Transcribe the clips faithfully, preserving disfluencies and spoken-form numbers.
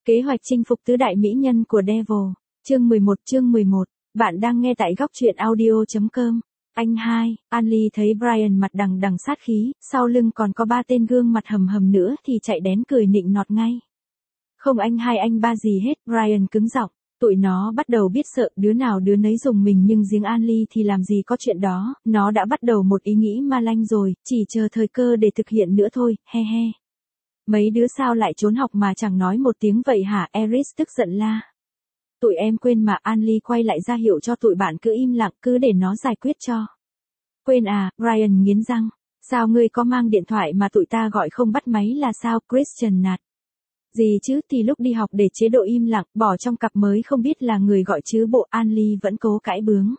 Kế hoạch chinh phục tứ đại mỹ nhân của Devil. Chương mười một chương mười một. Bạn đang nghe tại góc truyện audio chấm com. Anh hai, Anly thấy Brian mặt đằng đằng sát khí, sau lưng còn có ba tên gương mặt hầm hầm nữa thì chạy đến cười nịnh nọt ngay. Không anh hai anh ba gì hết, Brian cứng giọng. Tụi nó bắt đầu biết sợ, đứa nào đứa nấy dùng mình nhưng riêng Anly thì làm gì có chuyện đó, nó đã bắt đầu một ý nghĩ ma lanh rồi, chỉ chờ thời cơ để thực hiện nữa thôi, he he. Mấy đứa sao lại trốn học mà chẳng nói một tiếng vậy hả? Eris tức giận la. Tụi em quên mà. Anly quay lại ra hiệu cho tụi bạn cứ im lặng, cứ để nó giải quyết cho. Quên à? Brian nghiến răng. Sao ngươi có mang điện thoại mà tụi ta gọi không bắt máy là sao? Christian nạt. Gì chứ, thì lúc đi học để chế độ im lặng, bỏ trong cặp mới không biết là người gọi chứ bộ. Anly vẫn cố cãi bướng.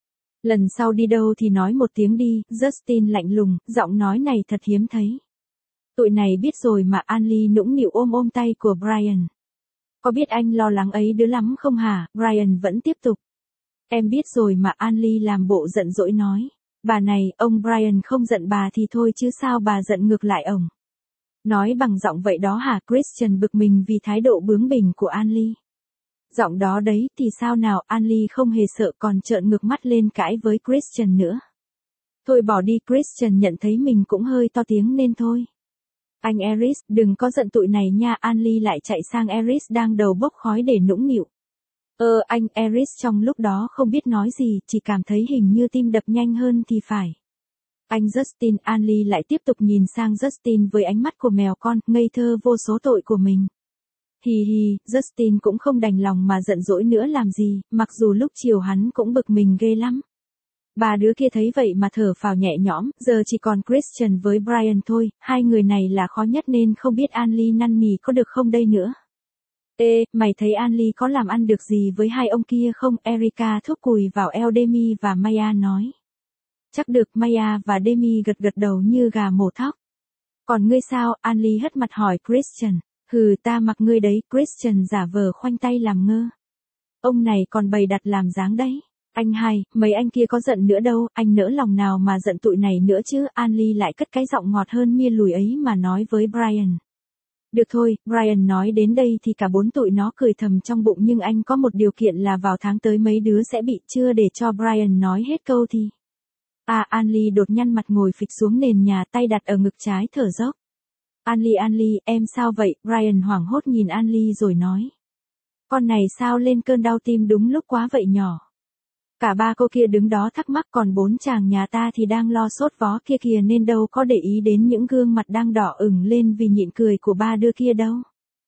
Lần sau đi đâu thì nói một tiếng đi. Justin lạnh lùng, giọng nói này thật hiếm thấy. Tụi này biết rồi mà. Anly nũng nịu ôm ôm tay của Brian. Có biết anh lo lắng ấy đứa lắm không hả? Brian vẫn tiếp tục. Em biết rồi mà. Anly làm bộ giận dỗi nói. Bà này, ông Brian không giận bà thì thôi chứ sao bà giận ngược lại ổng. Nói bằng giọng vậy đó hả? Christian bực mình vì thái độ bướng bỉnh của Anly. Giọng đó đấy thì sao nào? Anly không hề sợ còn trợn ngược mắt lên cãi với Christian nữa. Thôi bỏ đi. Christian nhận thấy mình cũng hơi to tiếng nên thôi. Anh Eris, đừng có giận tụi này nha. Anly lại chạy sang Eris đang đầu bốc khói để nũng nịu. Ơ anh Eris trong lúc đó không biết nói gì, chỉ cảm thấy hình như tim đập nhanh hơn thì phải. Anh Justin. Anly lại tiếp tục nhìn sang Justin với ánh mắt của mèo con, ngây thơ vô số tội của mình. Hì hì, Justin cũng không đành lòng mà giận dỗi nữa làm gì, mặc dù lúc chiều hắn cũng bực mình ghê lắm. Ba đứa kia thấy vậy mà thở phào nhẹ nhõm, giờ chỉ còn Christian với Brian thôi, hai người này là khó nhất nên không biết Anly năn nỉ có được không đây nữa. Ê, mày thấy Anly có làm ăn được gì với hai ông kia không? Erica thúc cùi vào eo Demi và Maya nói. Chắc được. Maya và Demi gật gật đầu như gà mổ thóc. Còn ngươi sao? Anly hất mặt hỏi Christian. Hừ, ta mặc ngươi đấy. Christian giả vờ khoanh tay làm ngơ. Ông này còn bày đặt làm dáng đấy. Anh hai, mấy anh kia có giận nữa đâu, anh nỡ lòng nào mà giận tụi này nữa chứ. Anly lại cất cái giọng ngọt hơn mia lùi ấy mà nói với Brian. Được thôi. Brian nói đến đây thì cả bốn tụi nó cười thầm trong bụng, nhưng anh có một điều kiện là vào tháng tới mấy đứa sẽ bị. Chưa để cho Brian nói hết câu thì. À, Anly đột nhăn mặt ngồi phịch xuống nền nhà, tay đặt ở ngực trái thở dốc. Anly Anly, em sao vậy? Brian hoảng hốt nhìn Anly rồi nói. Con này sao lên cơn đau tim đúng lúc quá vậy nhỏ. Cả ba cô kia đứng đó thắc mắc, còn bốn chàng nhà ta thì đang lo sốt vó kia kìa nên đâu có để ý đến những gương mặt đang đỏ ửng lên vì nhịn cười của ba đứa kia đâu.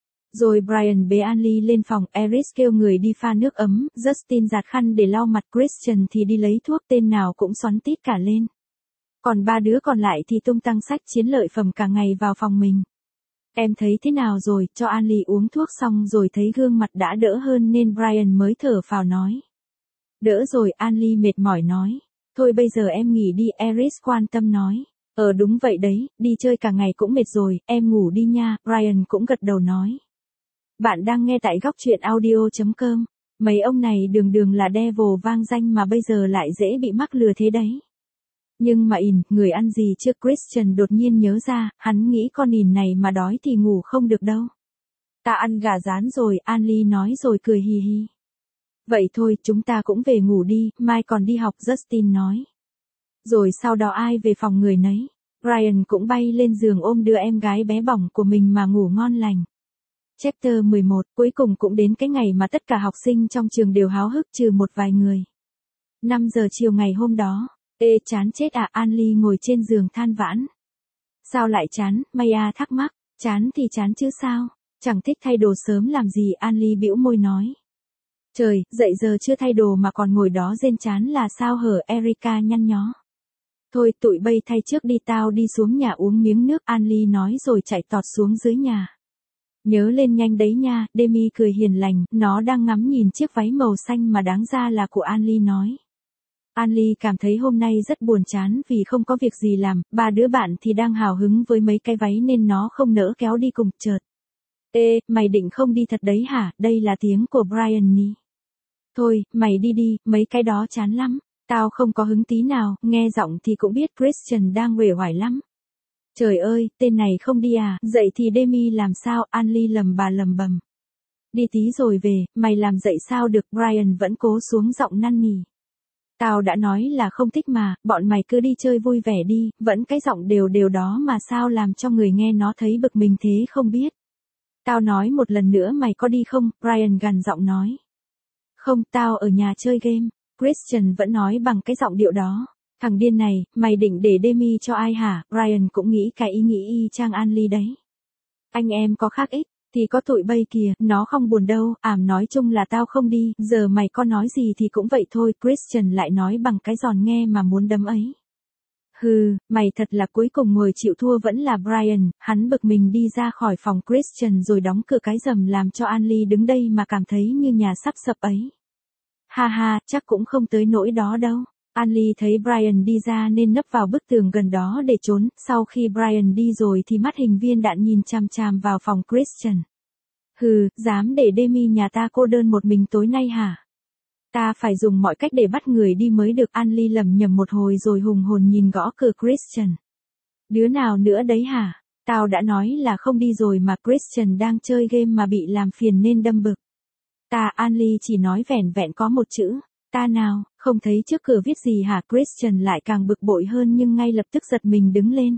Rồi Brian bế Anly lên phòng, Eris kêu người đi pha nước ấm, Justin giặt khăn để lau mặt, Christian thì đi lấy thuốc, tên nào cũng xoắn tít cả lên. Còn ba đứa còn lại thì tung tăng sách chiến lợi phẩm cả ngày vào phòng mình. Em thấy thế nào rồi? Cho Anly uống thuốc xong rồi thấy gương mặt đã đỡ hơn nên Brian mới thở phào nói. Đỡ rồi. Anly mệt mỏi nói. Thôi bây giờ em nghỉ đi. Eris quan tâm nói. Ờ đúng vậy đấy, đi chơi cả ngày cũng mệt rồi, em ngủ đi nha. Brian cũng gật đầu nói. Bạn đang nghe tại góc truyện audio chấm com. Mấy ông này đường đường là Devil vang danh mà bây giờ lại dễ bị mắc lừa thế đấy. Nhưng mà ỉn, người ăn gì chưa? Christian đột nhiên nhớ ra, hắn nghĩ con ỉn này mà đói thì ngủ không được đâu. Ta ăn gà rán rồi. Anly nói rồi cười hì hì. Vậy thôi, chúng ta cũng về ngủ đi, mai còn đi học. Justin nói. Rồi sau đó ai về phòng người nấy. Brian cũng bay lên giường ôm đứa em gái bé bỏng của mình mà ngủ ngon lành. Chapter mười một, cuối cùng cũng đến cái ngày mà tất cả học sinh trong trường đều háo hức trừ một vài người. năm giờ chiều ngày hôm đó. Ê chán chết à? Anly ngồi trên giường than vãn. Sao lại chán? Maya thắc mắc. Chán thì chán chứ sao? Chẳng thích thay đồ sớm làm gì? Anly bĩu môi nói. Trời, dậy giờ chưa thay đồ mà còn ngồi đó rên chán là sao hở? Erica nhăn nhó. Thôi tụi bay thay trước đi, tao đi xuống nhà uống miếng nước. Anly nói rồi chạy tọt xuống dưới nhà. Nhớ lên nhanh đấy nha. Demi cười hiền lành, nó đang ngắm nhìn chiếc váy màu xanh mà đáng ra là của Anly nói. Anly cảm thấy hôm nay rất buồn chán vì không có việc gì làm, ba đứa bạn thì đang hào hứng với mấy cái váy nên nó không nỡ kéo đi cùng. Chợt. Ê, mày định không đi thật đấy hả? Đây là tiếng của Brian nè. Thôi, mày đi đi, mấy cái đó chán lắm. Tao không có hứng tí nào, nghe giọng thì cũng biết Christian đang uể oải lắm. Trời ơi, tên này không đi à? Dậy thì Demi làm sao? Anly lầm bà lầm bầm. Đi tí rồi về, mày làm dậy sao được, Brian vẫn cố xuống giọng năn nỉ. Tao đã nói là không thích mà, bọn mày cứ đi chơi vui vẻ đi, vẫn cái giọng đều đều đó mà sao làm cho người nghe nó thấy bực mình thế không biết. Tao nói một lần nữa mày có đi không, Brian gằn giọng nói. Không, tao ở nhà chơi game, Christian vẫn nói bằng cái giọng điệu đó. Thằng điên này, mày định để Demi cho ai hả, Brian cũng nghĩ cái ý nghĩ y chang Anly đấy. Anh em có khác ích, thì có tụi bay kìa, nó không buồn đâu, ảm nói chung là tao không đi, giờ mày có nói gì thì cũng vậy thôi, Christian lại nói bằng cái giòn nghe mà muốn đấm ấy. Hừ, mày thật là cuối cùng người chịu thua vẫn là Brian, hắn bực mình đi ra khỏi phòng Christian rồi đóng cửa cái rầm làm cho Anly đứng đây mà cảm thấy như nhà sắp sập ấy. Ha ha, chắc cũng không tới nỗi đó đâu. Anly thấy Brian đi ra nên nấp vào bức tường gần đó để trốn, sau khi Brian đi rồi thì mắt hình viên đạn nhìn chằm chằm vào phòng Christian. Hừ, dám để Demi nhà ta cô đơn một mình tối nay hả? Ta phải dùng mọi cách để bắt người đi mới được, Anly lẩm nhẩm một hồi rồi hùng hồn nhìn gõ cửa Christian. Đứa nào nữa đấy hả? Tao đã nói là không đi rồi mà, Christian đang chơi game mà bị làm phiền nên đâm bực. Ta, Anly chỉ nói vẻn vẹn có một chữ. Ta nào, không thấy trước cửa viết gì hả, Christian lại càng bực bội hơn nhưng ngay lập tức giật mình đứng lên.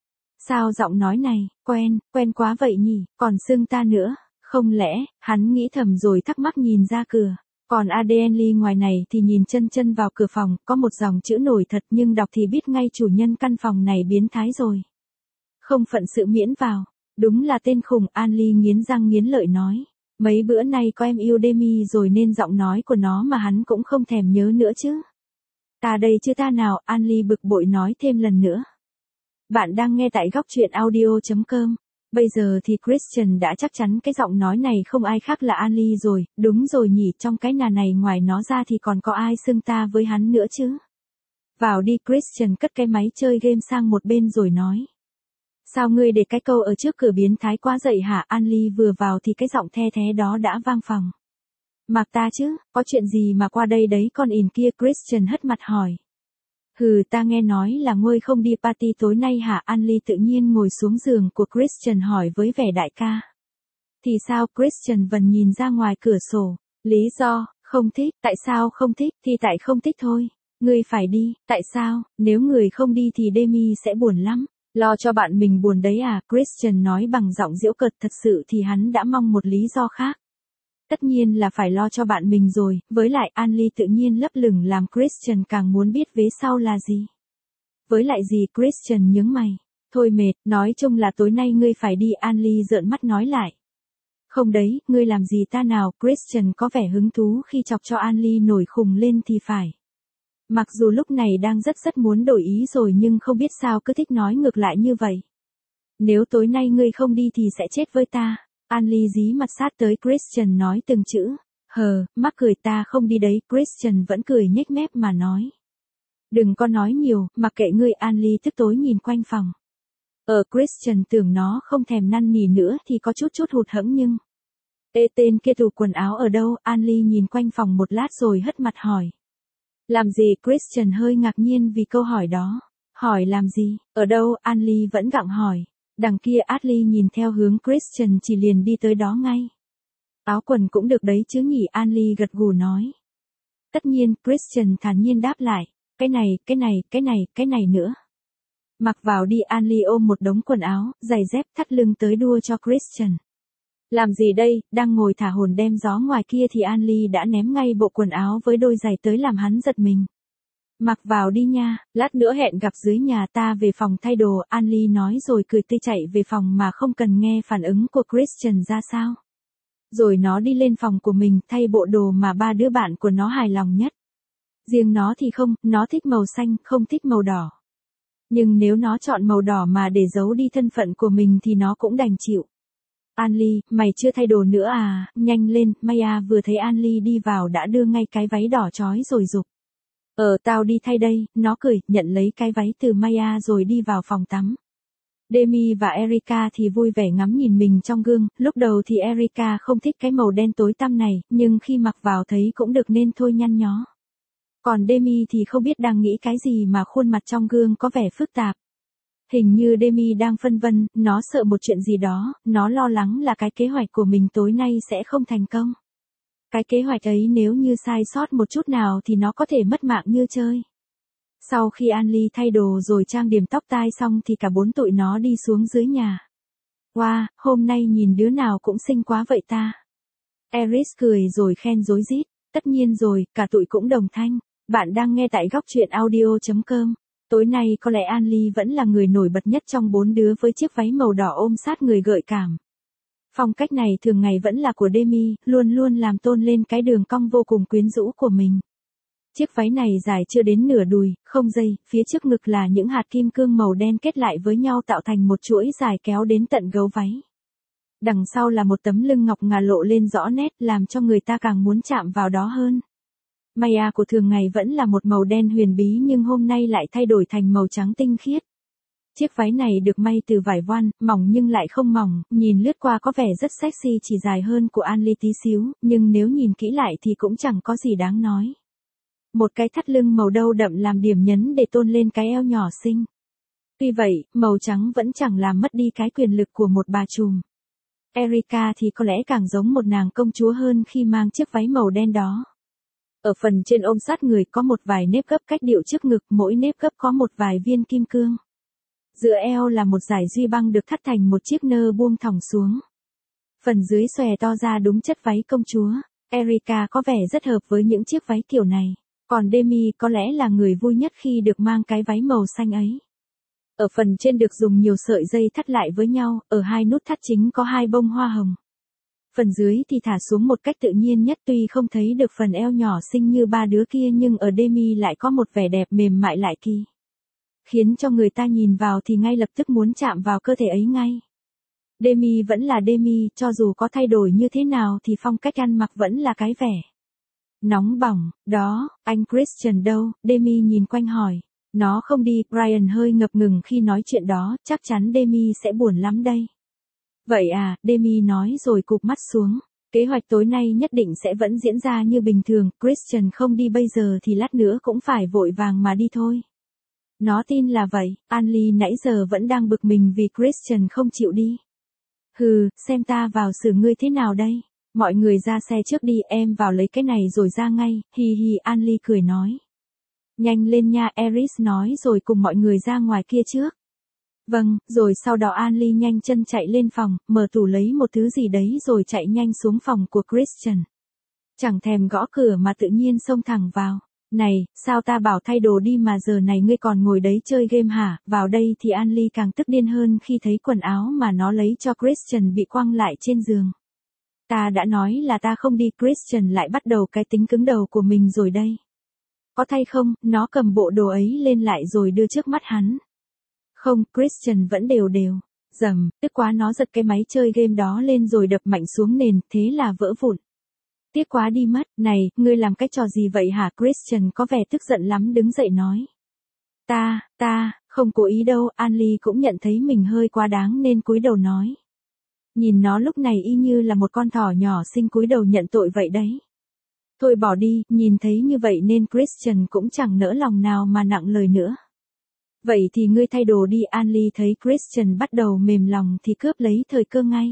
Sao giọng nói này, quen, quen quá vậy nhỉ, còn xưng ta nữa, không lẽ, hắn nghĩ thầm rồi thắc mắc nhìn ra cửa. Còn Adrianly ngoài này thì nhìn chân chân vào cửa phòng, có một dòng chữ nổi thật nhưng đọc thì biết ngay chủ nhân căn phòng này biến thái rồi. Không phận sự miễn vào, đúng là tên khùng, Anly nghiến răng nghiến lợi nói. Mấy bữa nay có em yêu Demi rồi nên giọng nói của nó mà hắn cũng không thèm nhớ nữa chứ. Ta đây chứ ta nào, Anly bực bội nói thêm lần nữa. Bạn đang nghe tại góc truyện audio chấm com. Bây giờ thì Christian đã chắc chắn cái giọng nói này không ai khác là Anly rồi, đúng rồi nhỉ, trong cái nhà này ngoài nó ra thì còn có ai xưng ta với hắn nữa chứ. Vào đi, Christian cất cái máy chơi game sang một bên rồi nói. Sao ngươi để cái câu ở trước cửa biến thái quá dậy hả, Anly vừa vào thì cái giọng the thế đó đã vang phòng. Mặc ta chứ, có chuyện gì mà qua đây đấy con ìn kia, Christian hất mặt hỏi. Hừ, ta nghe nói là ngươi không đi party tối nay hả, Anly tự nhiên ngồi xuống giường của Christian hỏi với vẻ đại ca. Thì sao, Christian vẫn nhìn ra ngoài cửa sổ, lý do, không thích, tại sao không thích, thì tại không thích thôi. Ngươi phải đi, tại sao, nếu người không đi thì Demi sẽ buồn lắm. Lo cho bạn mình buồn đấy à, Christian nói bằng giọng giễu cợt, thật sự thì hắn đã mong một lý do khác. Tất nhiên là phải lo cho bạn mình rồi, với lại Anly tự nhiên lấp lửng làm Christian càng muốn biết vế sau là gì. Với lại gì, Christian nhướng mày. Thôi mệt, nói chung là tối nay ngươi phải đi, Anly rợn mắt nói lại. Không đấy, ngươi làm gì ta nào, Christian có vẻ hứng thú khi chọc cho Anly nổi khùng lên thì phải. Mặc dù lúc này đang rất rất muốn đổi ý rồi nhưng không biết sao cứ thích nói ngược lại như vậy. Nếu tối nay ngươi không đi thì sẽ chết với ta. Anly dí mặt sát tới Christian nói từng chữ. Hờ, mắc cười, ta không đi đấy, Christian vẫn cười nhếch mép mà nói. Đừng có nói nhiều, mặc kệ ngươi, Anly tức tối nhìn quanh phòng. Ờ, Christian tưởng nó không thèm năn nỉ nữa thì có chút chút hụt hẫng nhưng. Ê, tên kia tủ quần áo ở đâu, Anly nhìn quanh phòng một lát rồi hất mặt hỏi. Làm gì, Christian hơi ngạc nhiên vì câu hỏi đó. Hỏi làm gì, ở đâu, Anly vẫn gặng hỏi. Đằng kia Ashley nhìn theo hướng Christian chỉ liền đi tới đó ngay. Áo quần cũng được đấy chứ nhỉ, Anly gật gù nói. Tất nhiên, Christian thản nhiên đáp lại. Cái này, cái này, cái này, cái này nữa. Mặc vào đi, Anly ôm một đống quần áo, giày dép thắt lưng tới đua cho Christian. Làm gì đây, đang ngồi thả hồn đem gió ngoài kia thì Anly đã ném ngay bộ quần áo với đôi giày tới làm hắn giật mình. Mặc vào đi nha, lát nữa hẹn gặp dưới nhà, ta về phòng thay đồ, Anly nói rồi cười tươi chạy về phòng mà không cần nghe phản ứng của Christian ra sao. Rồi nó đi lên phòng của mình thay bộ đồ mà ba đứa bạn của nó hài lòng nhất. Riêng nó thì không, nó thích màu xanh, không thích màu đỏ. Nhưng nếu nó chọn màu đỏ mà để giấu đi thân phận của mình thì nó cũng đành chịu. Anly, mày chưa thay đồ nữa à, nhanh lên, Maya vừa thấy Anly đi vào đã đưa ngay cái váy đỏ chói rồi giục. Ờ, tao đi thay đây, nó cười, nhận lấy cái váy từ Maya rồi đi vào phòng tắm. Demi và Erica thì vui vẻ ngắm nhìn mình trong gương, lúc đầu thì Erica không thích cái màu đen tối tăm này, nhưng khi mặc vào thấy cũng được nên thôi nhăn nhó. Còn Demi thì không biết đang nghĩ cái gì mà khuôn mặt trong gương có vẻ phức tạp. Hình như Demi đang phân vân, nó sợ một chuyện gì đó, nó lo lắng là cái kế hoạch của mình tối nay sẽ không thành công. Cái kế hoạch ấy nếu như sai sót một chút nào thì nó có thể mất mạng như chơi. Sau khi Anlie thay đồ rồi trang điểm tóc tai xong thì cả bốn tụi nó đi xuống dưới nhà. Wow, hôm nay nhìn đứa nào cũng xinh quá vậy ta. Eris cười rồi khen rối rít. Tất nhiên rồi, cả tụi cũng đồng thanh. Bạn đang nghe tại góc truyện audio chấm com. Tối nay có lẽ Anlie vẫn là người nổi bật nhất trong bốn đứa với chiếc váy màu đỏ ôm sát người gợi cảm. Phong cách này thường ngày vẫn là của Demi, luôn luôn làm tôn lên cái đường cong vô cùng quyến rũ của mình. Chiếc váy này dài chưa đến nửa đùi, không dây, phía trước ngực là những hạt kim cương màu đen kết lại với nhau tạo thành một chuỗi dài kéo đến tận gấu váy. Đằng sau là một tấm lưng ngọc ngà lộ lên rõ nét làm cho người ta càng muốn chạm vào đó hơn. Maya của thường ngày vẫn là một màu đen huyền bí nhưng hôm nay lại thay đổi thành màu trắng tinh khiết. Chiếc váy này được may từ vải voan, mỏng nhưng lại không mỏng, nhìn lướt qua có vẻ rất sexy chỉ dài hơn của Anlie tí xíu, nhưng nếu nhìn kỹ lại thì cũng chẳng có gì đáng nói. Một cái thắt lưng màu đâu đậm làm điểm nhấn để tôn lên cái eo nhỏ xinh. Tuy vậy, màu trắng vẫn chẳng làm mất đi cái quyền lực của một bà trùm. Erica thì có lẽ càng giống một nàng công chúa hơn khi mang chiếc váy màu đen đó. Ở phần trên ôm sát người có một vài nếp gấp cách điệu trước ngực, mỗi nếp gấp có một vài viên kim cương. Giữa eo là một dải duy băng được thắt thành một chiếc nơ buông thõng xuống. Phần dưới xòe to ra đúng chất váy công chúa. Erica có vẻ rất hợp với những chiếc váy kiểu này. Còn Demi có lẽ là người vui nhất khi được mang cái váy màu xanh ấy. Ở phần trên được dùng nhiều sợi dây thắt lại với nhau, ở hai nút thắt chính có hai bông hoa hồng. Phần dưới thì thả xuống một cách tự nhiên nhất, tuy không thấy được phần eo nhỏ xinh như ba đứa kia nhưng ở Demi lại có một vẻ đẹp mềm mại lại kỳ. Khiến cho người ta nhìn vào thì ngay lập tức muốn chạm vào cơ thể ấy ngay. Demi vẫn là Demi, cho dù có thay đổi như thế nào thì phong cách ăn mặc vẫn là cái vẻ nóng bỏng. Đó, anh Christian đâu? Demi nhìn quanh hỏi. Nó không đi, Brian hơi ngập ngừng khi nói chuyện đó, chắc chắn Demi sẽ buồn lắm đây. Vậy à, Demi nói rồi cụp mắt xuống. Kế hoạch tối nay nhất định sẽ vẫn diễn ra như bình thường, Christian không đi bây giờ thì lát nữa cũng phải vội vàng mà đi thôi. Nó tin là vậy, Anlie nãy giờ vẫn đang bực mình vì Christian không chịu đi. Hừ, xem ta vào xử ngươi thế nào đây? Mọi người ra xe trước đi, em vào lấy cái này rồi ra ngay, hi hi, Anlie cười nói. Nhanh lên nha, Eris nói rồi cùng mọi người ra ngoài kia trước. Vâng, rồi sau đó Anlie nhanh chân chạy lên phòng, mở tủ lấy một thứ gì đấy rồi chạy nhanh xuống phòng của Christian. Chẳng thèm gõ cửa mà tự nhiên xông thẳng vào. Này, sao ta bảo thay đồ đi mà giờ này ngươi còn ngồi đấy chơi game hả? Vào đây thì Anlie càng tức điên hơn khi thấy quần áo mà nó lấy cho Christian bị quăng lại trên giường. Ta đã nói là ta không đi, Christian lại bắt đầu cái tính cứng đầu của mình rồi đây. Có thay không? Nó cầm bộ đồ ấy lên lại rồi đưa trước mắt hắn. Không, Christian vẫn đều đều. Dầm, tức quá nó giật cái máy chơi game đó lên rồi đập mạnh xuống nền, thế là vỡ vụn. Tiếc quá đi mất, này, ngươi làm cái trò gì vậy hả? Christian có vẻ tức giận lắm đứng dậy nói. Ta, ta, không cố ý đâu, Anlie cũng nhận thấy mình hơi quá đáng nên cúi đầu nói. Nhìn nó lúc này y như là một con thỏ nhỏ xinh cúi đầu nhận tội vậy đấy. Thôi bỏ đi, nhìn thấy như vậy nên Christian cũng chẳng nỡ lòng nào mà nặng lời nữa. Vậy thì ngươi thay đồ đi, Anlie thấy Christian bắt đầu mềm lòng thì cướp lấy thời cơ ngay.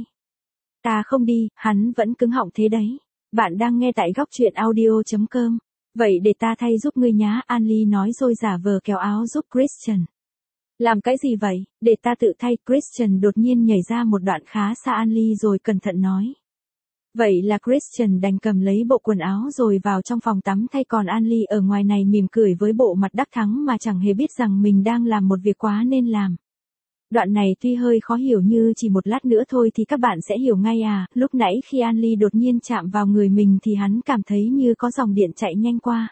Ta không đi, hắn vẫn cứng họng thế đấy. Bạn đang nghe tại góc truyện audio chấm com. Vậy để ta thay giúp ngươi nhá, Anlie nói rồi giả vờ kéo áo giúp Christian. Làm cái gì vậy, để ta tự thay, Christian đột nhiên nhảy ra một đoạn khá xa Anlie rồi cẩn thận nói. Vậy là Christian đành cầm lấy bộ quần áo rồi vào trong phòng tắm thay, còn Anlie ở ngoài này mỉm cười với bộ mặt đắc thắng mà chẳng hề biết rằng mình đang làm một việc quá nên làm. Đoạn này tuy hơi khó hiểu như chỉ một lát nữa thôi thì các bạn sẽ hiểu ngay à, lúc nãy khi Anlie đột nhiên chạm vào người mình thì hắn cảm thấy như có dòng điện chạy nhanh qua.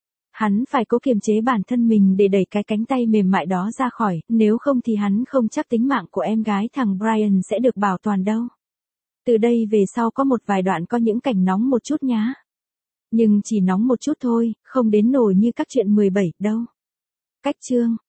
Hắn phải cố kiềm chế bản thân mình để đẩy cái cánh tay mềm mại đó ra khỏi, nếu không thì hắn không chắc tính mạng của em gái thằng Brian sẽ được bảo toàn đâu. Từ đây về sau có một vài đoạn có những cảnh nóng một chút nhá. Nhưng chỉ nóng một chút thôi, không đến nổi như các chuyện mười bảy đâu. Cách chương